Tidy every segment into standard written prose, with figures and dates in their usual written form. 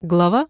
Глава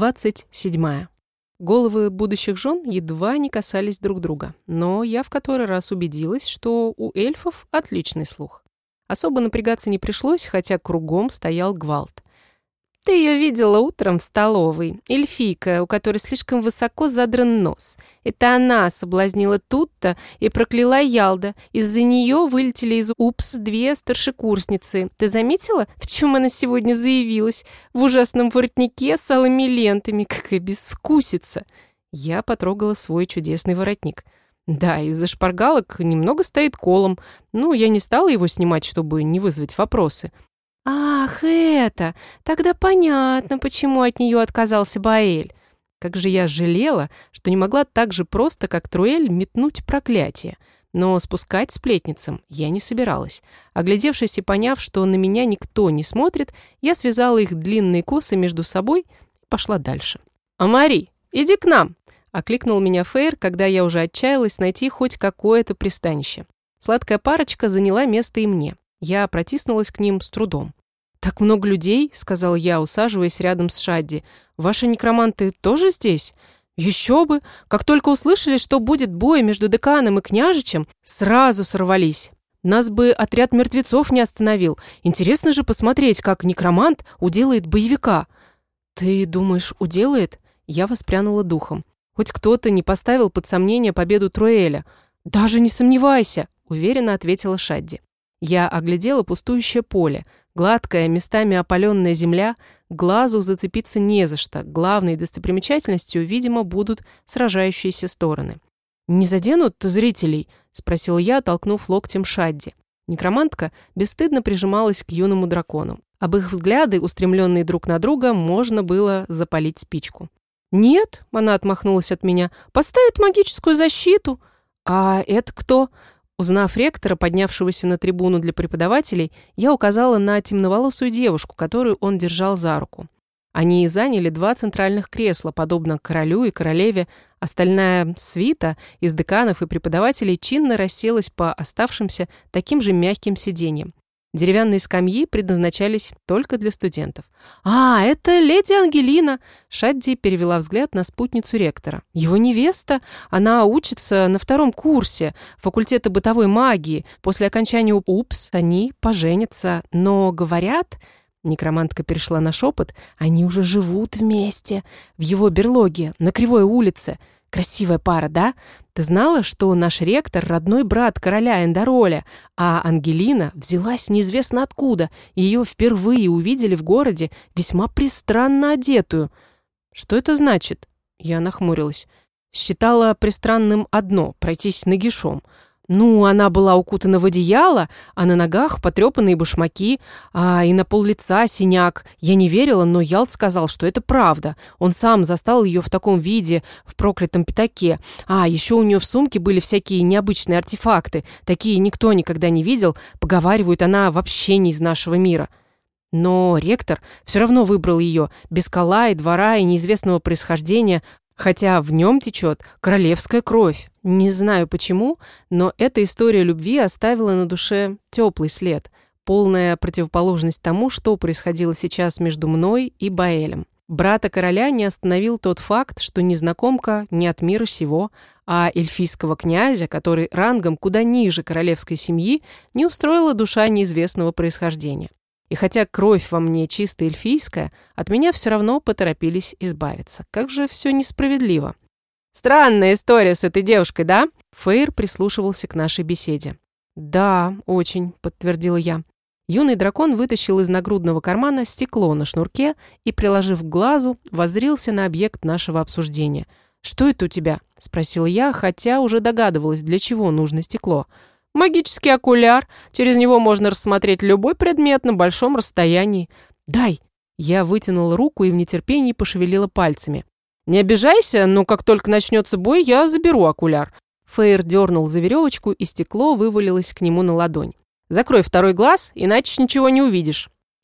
27. Головы будущих жен едва не касались друг друга, но я в который раз убедилась, что у эльфов отличный слух. Особо напрягаться не пришлось, хотя кругом стоял гвалт. «Ты ее видела утром в столовой, эльфийка, у которой слишком высоко задран нос. Это она соблазнила Тутта и прокляла Ялда. Из-за нее вылетели из УПС 2 старшекурсницы. Ты заметила, в чем она сегодня заявилась? В ужасном воротнике с алыми лентами. Какая безвкусица!» Я потрогала свой чудесный воротник. Да, из-за шпаргалок немного стоит колом. Я не стала его снимать, чтобы не вызвать вопросы. «Ах, это! Тогда понятно, почему от нее отказался Баэль. Как же я жалела, что не могла так же просто, как Труэль, метнуть проклятие. Но спускать сплетницам я не собиралась. Оглядевшись и поняв, что на меня никто не смотрит, я связала их длинные косы между собой и пошла дальше. «Амари, иди к нам!» — окликнул меня Фейр, когда я уже отчаялась найти хоть какое-то пристанище. Сладкая парочка заняла место и мне. Я протиснулась к ним с трудом. «Так много людей», — сказал я, усаживаясь рядом с Шадди. «Ваши некроманты тоже здесь?» «Еще бы! Как только услышали, что будет бой между деканом и княжичем, сразу сорвались. Нас бы отряд мертвецов не остановил. Интересно же посмотреть, как некромант уделает боевика». «Ты думаешь, уделает?» Я воспрянула духом. Хоть кто-то не поставил под сомнение победу Труэля. «Даже не сомневайся», — уверенно ответила Шадди. Я оглядела пустующее поле. Гладкая, местами опаленная земля, глазу зацепиться не за что. Главной достопримечательностью, видимо, будут сражающиеся стороны. «Не заденут зрителей?» — спросил я, толкнув локтем Шадди. Некромантка бесстыдно прижималась к юному дракону. Об их взгляды, устремленные друг на друга, можно было запалить спичку. «Нет», — она отмахнулась от меня, — «поставят магическую защиту». «А это кто?» Узнав ректора, поднявшегося на трибуну для преподавателей, я указала на темноволосую девушку, которую он держал за руку. Они заняли 2 центральных кресла, подобно королю и королеве. Остальная свита из деканов и преподавателей чинно расселась по оставшимся таким же мягким сиденьям. Деревянные скамьи предназначались только для студентов. «А, это леди Ангелина!» Шадди перевела взгляд на спутницу ректора. «Его невеста. Она учится на 2-м курсе факультета бытовой магии. После окончания УПС они поженятся. Но, говорят...» Некромантка перешла на шепот. «Они уже живут вместе. В его берлоге, на Кривой улице. Красивая пара, да? Ты знала, что наш ректор — родной брат короля Эндароля, а Ангелина взялась неизвестно откуда, и ее впервые увидели в городе весьма пристранно одетую». «Что это значит?» Я нахмурилась. Считала пристранным одно — пройтись нагишом. Она была укутана в одеяло, а на ногах потрепанные башмаки, и на пол лица синяк. Я не верила, но Ялд сказал, что это правда. Он сам застал ее в таком виде, в проклятом пятаке. Еще у нее в сумке были всякие необычные артефакты. Такие никто никогда не видел. Поговаривают, она вообще не из нашего мира. Но ректор все равно выбрал ее, без кола и двора и неизвестного происхождения, хотя в нем течет королевская кровь. Не знаю почему, но эта история любви оставила на душе теплый след, полная противоположность тому, что происходило сейчас между мной и Баэлем. Брата короля не остановил тот факт, что незнакомка не от мира сего, а эльфийского князя, который рангом куда ниже королевской семьи, не устроила душа неизвестного происхождения. И хотя кровь во мне чисто эльфийская, от меня все равно поторопились избавиться. Как же все несправедливо. «Странная история с этой девушкой, да?» Фейр прислушивался к нашей беседе. «Да, очень», — подтвердила я. Юный дракон вытащил из нагрудного кармана стекло на шнурке и, приложив к глазу, воззрился на объект нашего обсуждения. «Что это у тебя?» — спросила я, хотя уже догадывалась, для чего нужно стекло. «Магический окуляр. Через него можно рассмотреть любой предмет на большом расстоянии». «Дай!» Я вытянула руку и в нетерпении пошевелила пальцами. «Не обижайся, но как только начнется бой, я заберу окуляр». Фейр дернул за веревочку, и стекло вывалилось к нему на ладонь. «Закрой 2-й глаз, иначе ничего не увидишь».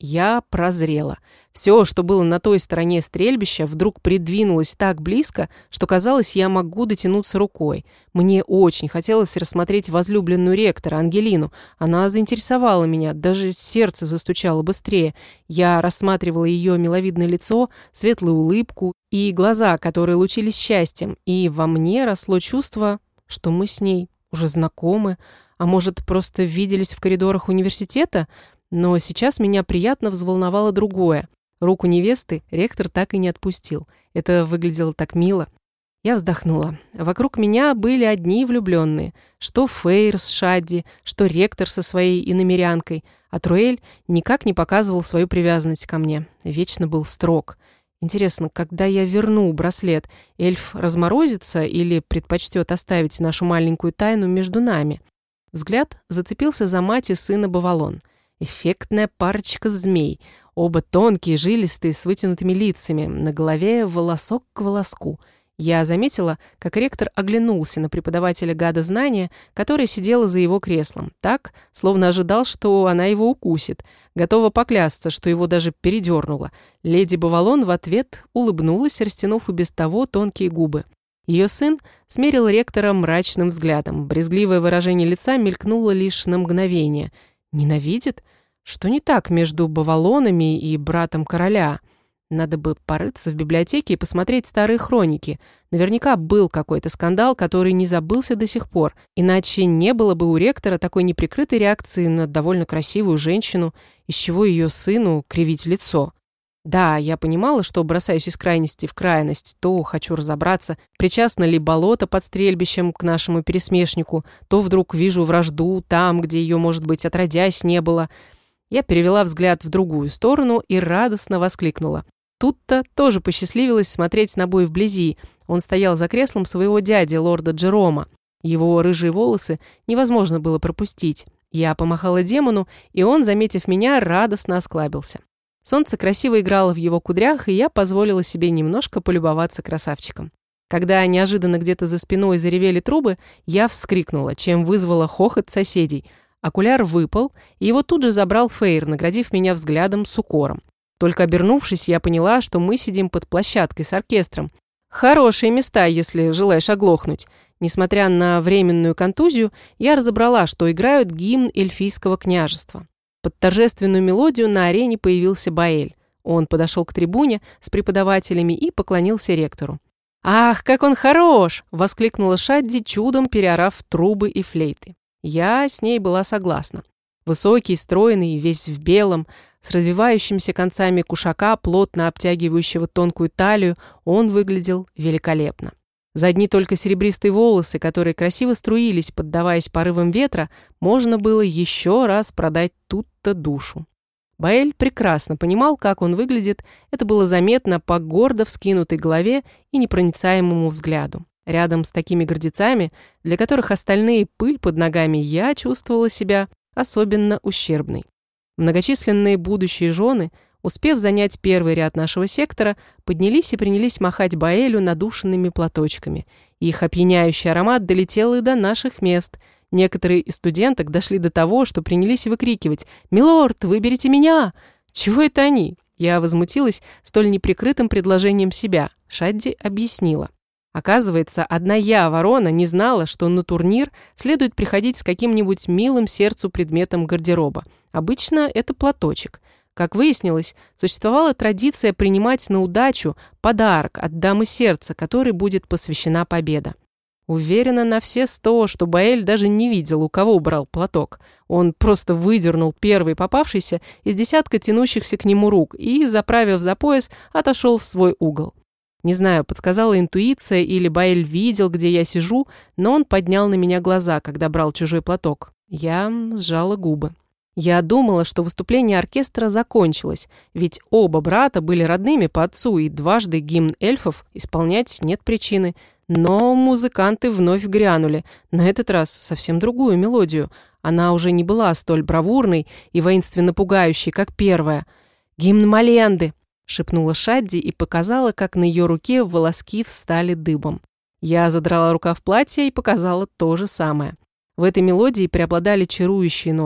Я прозрела. Все, что было на той стороне стрельбища, вдруг придвинулось так близко, что казалось, я могу дотянуться рукой. Мне очень хотелось рассмотреть возлюбленную ректора, Ангелину. Она заинтересовала меня, даже сердце застучало быстрее. Я рассматривала ее миловидное лицо, светлую улыбку и глаза, которые лучились счастьем, и во мне росло чувство, что мы с ней уже знакомы, а может, просто виделись в коридорах университета? Но сейчас меня приятно взволновало другое. Руку невесты ректор так и не отпустил. Это выглядело так мило. Я вздохнула. Вокруг меня были одни влюбленные. Что Фейр с Шадди, что ректор со своей иномерянкой. А Труэль никак не показывал свою привязанность ко мне. Вечно был строг. Интересно, когда я верну браслет, эльф разморозится или предпочтет оставить нашу маленькую тайну между нами? Взгляд зацепился за мать и сына Бавалон. Эффектная парочка змей. Оба тонкие, жилистые, с вытянутыми лицами. На голове волосок к волоску. Я заметила, как ректор оглянулся на преподавателя гада знания, которая сидела за его креслом. Так, словно ожидал, что она его укусит. Готова поклясться, что его даже передернуло. Леди Бавалон в ответ улыбнулась, растянув и без того тонкие губы. Ее сын смерил ректора мрачным взглядом. Брезгливое выражение лица мелькнуло лишь на мгновение. Ненавидит? Что не так между Бавалонами и братом короля? Надо бы порыться в библиотеке и посмотреть старые хроники. Наверняка был какой-то скандал, который не забылся до сих пор. Иначе не было бы у ректора такой неприкрытой реакции на довольно красивую женщину, из чего ее сыну кривить лицо. Да, я понимала, что бросаюсь из крайности в крайность, то хочу разобраться, причастно ли болото под стрельбищем к нашему пересмешнику, то вдруг вижу вражду там, где ее, может быть, отродясь не было. Я перевела взгляд в другую сторону и радостно воскликнула. Тут-то тоже посчастливилось смотреть на бой вблизи. Он стоял за креслом своего дяди, лорда Джерома. Его рыжие волосы невозможно было пропустить. Я помахала демону, и он, заметив меня, радостно осклабился. Солнце красиво играло в его кудрях, и я позволила себе немножко полюбоваться красавчиком. Когда неожиданно где-то за спиной заревели трубы, я вскрикнула, чем вызвала хохот соседей. Окуляр выпал, и его тут же забрал Фейр, наградив меня взглядом с укором. Только обернувшись, я поняла, что мы сидим под площадкой с оркестром. Хорошие места, если желаешь оглохнуть. Несмотря на временную контузию, я разобрала, что играют гимн эльфийского княжества. Под торжественную мелодию на арене появился Баэль. Он подошел к трибуне с преподавателями и поклонился ректору. «Ах, как он хорош!» – воскликнула Шадди, чудом переорав трубы и флейты. Я с ней была согласна. Высокий, стройный, весь в белом, с развивающимися концами кушака, плотно обтягивающего тонкую талию, он выглядел великолепно. За одни только серебристые волосы, которые красиво струились, поддаваясь порывам ветра, можно было еще раз продать тут-то душу. Баэль прекрасно понимал, как он выглядит, это было заметно по гордо вскинутой голове и непроницаемому взгляду. Рядом с такими гордецами, для которых остальные пыль под ногами, я чувствовала себя особенно ущербной. Многочисленные будущие жены, успев занять первый ряд нашего сектора, поднялись и принялись махать Баэлю надушенными платочками. Их опьяняющий аромат долетел и до наших мест. Некоторые из студенток дошли до того, что принялись выкрикивать «Милорд, выберите меня!» Чего это они? Я возмутилась столь неприкрытым предложением себя. Шадди объяснила. Оказывается, одна я, ворона, не знала, что на турнир следует приходить с каким-нибудь милым сердцу предметом гардероба. Обычно это платочек. Как выяснилось, существовала традиция принимать на удачу подарок от дамы сердца, которой будет посвящена победа. Уверена на все 100, что Баэль даже не видел, у кого брал платок. Он просто выдернул первый попавшийся из десятка тянущихся к нему рук и, заправив за пояс, отошел в свой угол. Не знаю, подсказала интуиция или Баэль видел, где я сижу, но он поднял на меня глаза, когда брал чужой платок. Я сжала губы. Я думала, что выступление оркестра закончилось, ведь оба брата были родными по отцу, и дважды гимн эльфов исполнять нет причины. Но музыканты вновь грянули, на этот раз совсем другую мелодию. Она уже не была столь бравурной и воинственно пугающей, как первая. «Гимн Маленды!» — шепнула Шадди и показала, как на ее руке волоски встали дыбом. Я задрала рукав платья и показала то же самое. В этой мелодии преобладали чарующие ноты.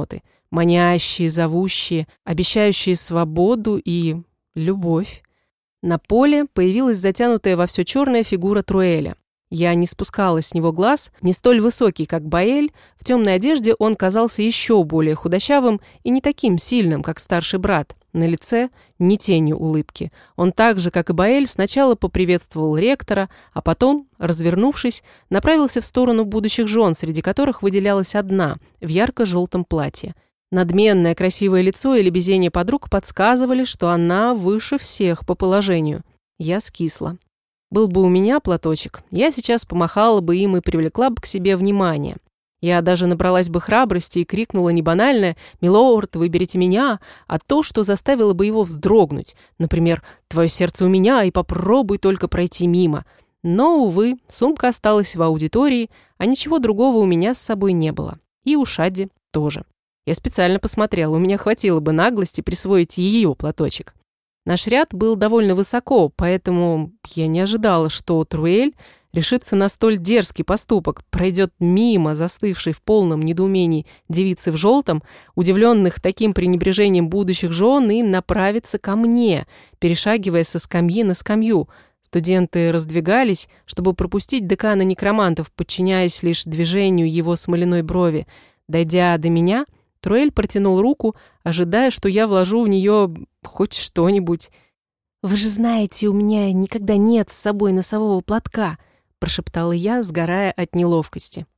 манящие, зовущие, обещающие свободу и любовь. На поле появилась затянутая во все черная фигура Труэля. Я не спускала с него глаз, не столь высокий, как Баэль. В темной одежде он казался еще более худощавым и не таким сильным, как старший брат. На лице ни тени улыбки. Он так же, как и Баэль, сначала поприветствовал ректора, а потом, развернувшись, направился в сторону будущих жен, среди которых выделялась одна в ярко-желтом платье. Надменное красивое лицо и лебезение подруг подсказывали, что она выше всех по положению. Я скисла. Был бы у меня платочек, я сейчас помахала бы им и привлекла бы к себе внимание. Я даже набралась бы храбрости и крикнула не банальное «Милорд, выберите меня», а то, что заставило бы его вздрогнуть. Например, «Твое сердце у меня, и попробуй только пройти мимо». Но, увы, сумка осталась в аудитории, а ничего другого у меня с собой не было. И у Шадди тоже. Я специально посмотрела, у меня хватило бы наглости присвоить ее платочек. Наш ряд был довольно высоко, поэтому я не ожидала, что Труэль решится на столь дерзкий поступок, пройдет мимо застывшей в полном недоумении девицы в желтом, удивленных таким пренебрежением будущих жен, и направится ко мне, перешагивая со скамьи на скамью. Студенты раздвигались, чтобы пропустить декана некромантов, подчиняясь лишь движению его смоляной брови. Дойдя до меня, Труэль протянул руку, ожидая, что я вложу в нее хоть что-нибудь. «Вы же знаете, у меня никогда нет с собой носового платка», прошептала я, сгорая от неловкости.